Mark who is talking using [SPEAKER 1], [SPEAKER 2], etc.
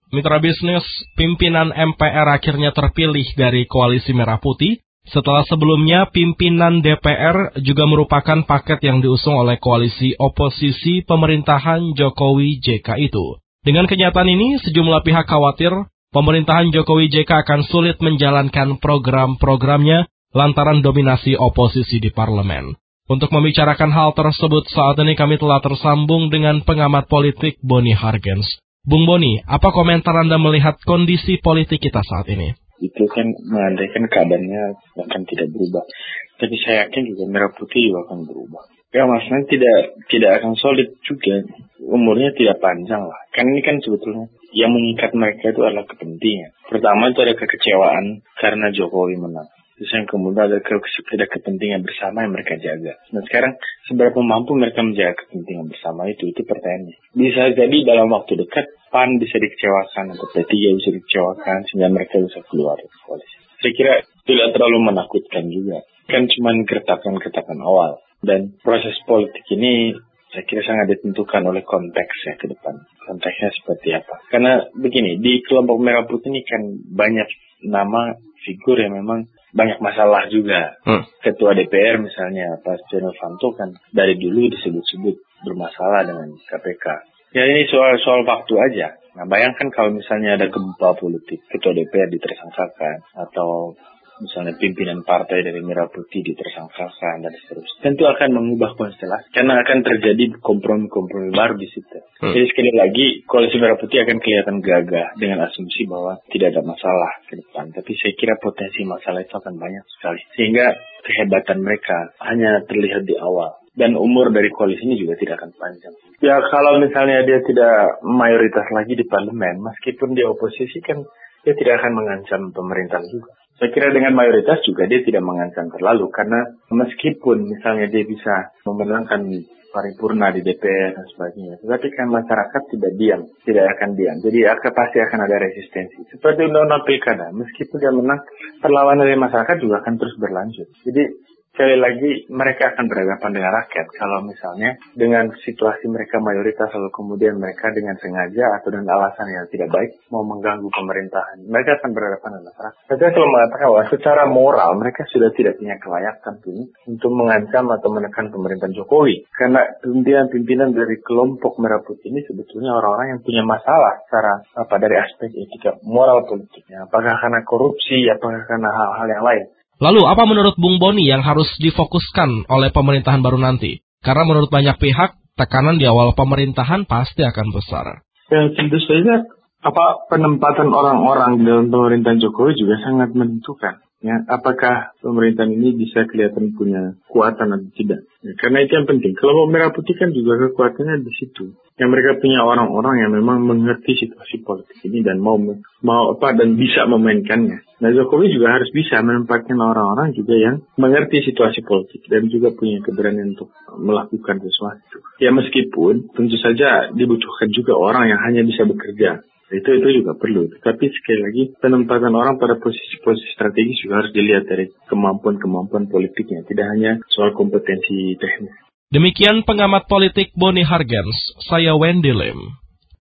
[SPEAKER 1] Mitra bisnis, pimpinan MPR akhirnya terpilih dari Koalisi Merah Putih setelah sebelumnya pimpinan DPR juga merupakan paket yang diusung oleh koalisi oposisi pemerintahan Jokowi JK itu. Dengan kenyataan ini, sejumlah pihak khawatir pemerintahan Jokowi JK akan sulit menjalankan program-programnya lantaran dominasi oposisi di parlemen. Untuk membicarakan hal tersebut, saat ini kami telah tersambung dengan pengamat politik Boni Hargens. Bung Boni, apa komentar Anda melihat kondisi politik kita saat ini?
[SPEAKER 2] Itu kan mengandaikan keadaannya akan tidak berubah. Tapi saya yakin juga Merah Putih juga akan berubah. Ya maksudnya tidak akan solid juga. Umurnya tidak panjang lah. Kan ini kan sebetulnya yang mengikat mereka itu adalah kepentingan. Pertama itu ada kekecewaan karena Jokowi menang. Terus yang kemudian ada kepentingan bersama yang mereka jaga. Nah sekarang seberapa mampu mereka menjaga kepentingan bersama itu pertanyaannya. Bisa jadi dalam waktu dekat PAN bisa dikecewakan atau P3 bisa dikecewakan sehingga mereka bisa keluar dari koalisi. Saya kira tidak terlalu menakutkan juga. Kan cuma gertakan-gertakan awal. Dan proses politik ini saya kira sangat ditentukan oleh konteksnya ke depan. Konteksnya seperti apa. Karena begini, di kelompok Merah Putih ini kan banyak nama figur yang memang banyak masalah juga. Ketua DPR misalnya Pak Setia Novanto kan dari dulu disebut-sebut bermasalah dengan KPK. Ya ini soal waktu aja. Nah bayangkan kalau misalnya ada gempa politik, ketua DPR ditersangkakan atau misalnya pimpinan partai dari Merah Putih ditersangkakan dan seterusnya. Tentu akan mengubah konstelasi karena akan terjadi kompromi-kompromi baru di situ. Jadi sekali lagi koalisi Merah Putih akan kelihatan gagah dengan asumsi bahwa tidak ada masalah ke depan. Tapi saya kira potensi masalah itu akan banyak sekali. Sehingga kehebatan mereka hanya terlihat di awal. Dan umur dari koalisi ini juga tidak akan panjang. Ya kalau misalnya dia tidak mayoritas lagi di parlemen, meskipun dia oposisi kan dia tidak akan mengancam pemerintahan juga. Saya kira dengan mayoritas juga dia tidak mengancam terlalu. Karena meskipun misalnya dia bisa memenangkan paripurna di DPR dan sebagainya. Tetapi kan masyarakat tidak akan diam. Jadi pasti akan ada resistensi. Seperti undang-undang pilkada, meskipun dia menang, perlawanan dari masyarakat juga akan terus berlanjut. Jadi sekali lagi mereka akan berhadapan dengan rakyat. Kalau misalnya dengan situasi mereka mayoritas lalu kemudian mereka dengan sengaja atau dengan alasan yang tidak baik mau mengganggu pemerintahan, mereka akan berhadapan dengan masyarakat. Saya selalu mengatakan bahwa secara moral mereka sudah tidak punya kelayakan untuk mengancam atau menekan pemerintahan Jokowi. Karena pimpinan-pimpinan dari kelompok Merah Putih ini sebetulnya orang-orang yang punya masalah secara dari aspek etika moral politiknya. Apakah karena korupsi, apakah karena hal-hal yang lain.
[SPEAKER 1] Lalu, apa menurut Bung Boni yang harus difokuskan oleh pemerintahan baru nanti? Karena menurut banyak pihak, tekanan di awal pemerintahan pasti akan besar.
[SPEAKER 2] Ya, tentu saja penempatan orang-orang di dalam pemerintahan Jokowi juga sangat menentukan. Ya, apakah pemerintahan ini bisa kelihatan punya kekuatan atau tidak? Ya, karena itu yang penting. Kalau Merah Putih kan juga kekuatannya di situ. Yang mereka punya orang-orang yang memang mengerti situasi politik ini dan mau dan bisa memainkannya. Nah, Jokowi juga harus bisa menempatkan orang-orang juga yang mengerti situasi politik dan juga punya keberanian untuk melakukan sesuatu. Ya meskipun tentu saja dibutuhkan juga orang yang hanya bisa bekerja. Itu juga perlu. Tapi sekali lagi penempatan orang pada posisi-posisi strategis juga harus dilihat dari kemampuan politiknya. Tidak hanya soal kompetensi teknis.
[SPEAKER 1] Demikian pengamat politik Boni Hargens, saya Wendy Lim.